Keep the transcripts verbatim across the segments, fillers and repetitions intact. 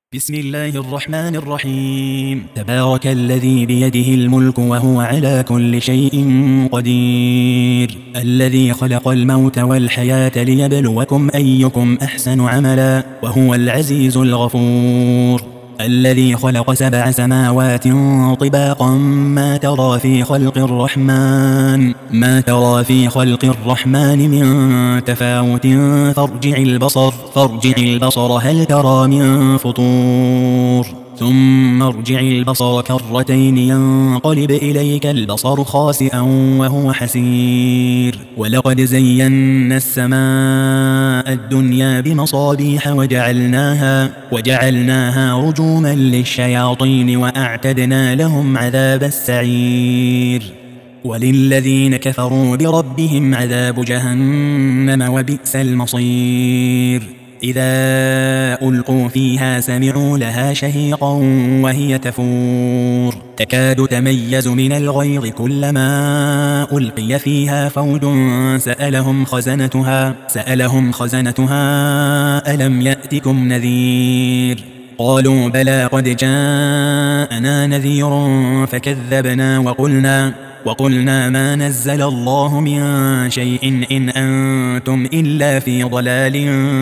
بسم الله الرحمن الرحيم. تبارك الذي بيده الملك وهو على كل شيء قدير، الذي خلق الموت والحياة ليبلوكم أيكم أحسن عملا، وهو العزيز الغفور. الذي خلق سبع سماوات طباقا ما ترى في خلق الرحمن ما ترى في خلق الرحمن من تفاوت فارجع البصر فارجع البصر هل ترى من فطور ثم ارجع البصر كرتين ينقلب إليك البصر خاسئا وهو حسير. ولقد زينا السماء الدنيا بمصابيح وجعلناها, وجعلناها رجوما للشياطين وأعتدنا لهم عذاب السعير. وللذين كفروا بربهم عذاب جهنم وبئس المصير. إذا ألقوا فيها سمعوا لها شهيقا وهي تفور تكاد تميز من الغيظ كلما ألقي فيها فوج سألهم خزنتها سألهم خزنتها ألم يأتكم نذير قالوا بلى قد جاءنا نذير فكذبنا وقلنا وقلنا ما نزل الله من شيء إن أنتم إلا في ضلال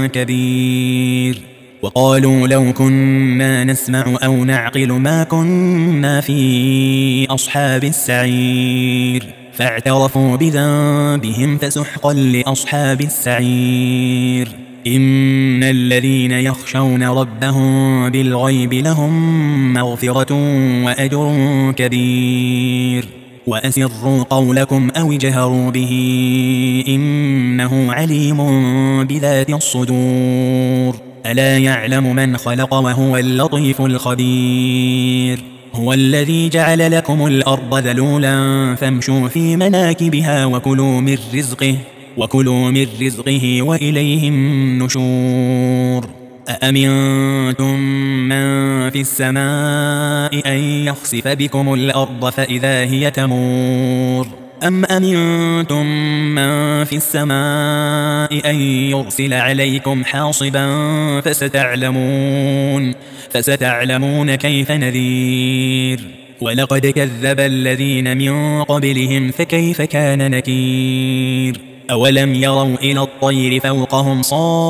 كبير. وقالوا لو كنا نسمع أو نعقل ما كنا في أصحاب السعير فاعترفوا بذنبهم فسحقا لأصحاب السعير. إن الذين يخشون ربهم بالغيب لهم مغفرة وأجر كبير. وأسروا قولكم أو اجهروا به إنه عليم بذات الصدور. ألا يعلم من خلق وهو اللطيف الخبير. هو الذي جعل لكم الأرض ذلولا فامشوا في مناكبها وكلوا من رزقه وكلوا من رزقه وإليه النشور. أأمنتم من في السماء أن يخسف بكم الأرض فإذا هي تمور أم أمنتم من في السماء أن يرسل عليكم حاصبا فستعلمون فستعلمون كيف نذير. ولقد كذب الذين من قبلهم فكيف كان نكير. أولم يروا إلى الطير فوقهم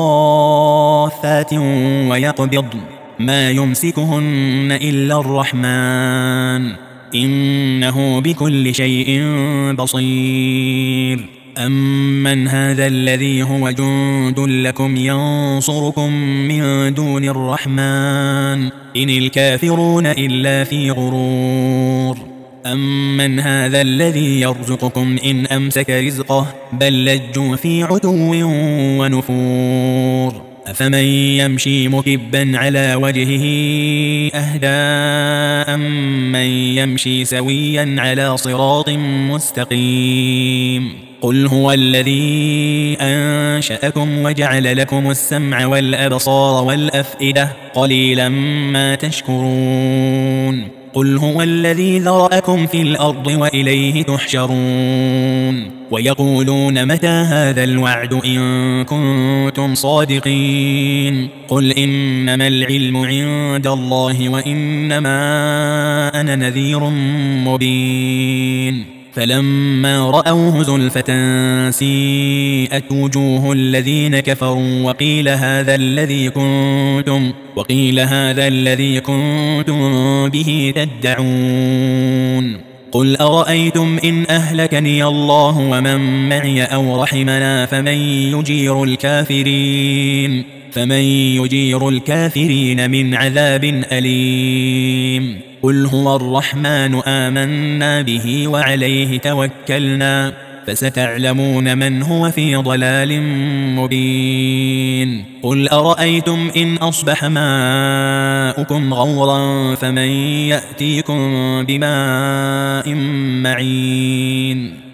صافات ويقبضن ما يمسكهن إلا الرحمن إنه بكل شيء بصير. أمن هذا الذي هو جند لكم ينصركم من دون الرحمن إن الكافرون إلا في غرور. أمن هذا الذي يرزقكم إن أمسك رزقه بل لجوا في عتو ونفور. أفمن يمشي مكبا على وجهه أهدى أمن يمشي سويا على صراط مستقيم. قل هو الذي أنشأكم وجعل لكم السمع والأبصار والأفئدة قليلا ما تشكرون. قل هو الذي ذرأكم في الأرض وإليه تحشرون. ويقولون متى هذا الوعد إن كنتم صادقين. قل إنما العلم عند الله وإنما أنا نذير مبين. فلما رأوه زلفة سيئت وجوه الذين كفروا وقيل هذا الذي كنتم وقيل هذا الذي كنتم به تدعون. قل أرأيتم إن أهلكني الله ومن معي أو رحمنا فمن يجير الكافرين فمن يجير الكافرين من عذاب أليم. قل هو الرحمن آمنا به وعليه توكلنا فستعلمون من هو في ضلال مبين. قل أرأيتم إن أصبح ماؤكم غورا فمن يأتيكم بماء معين.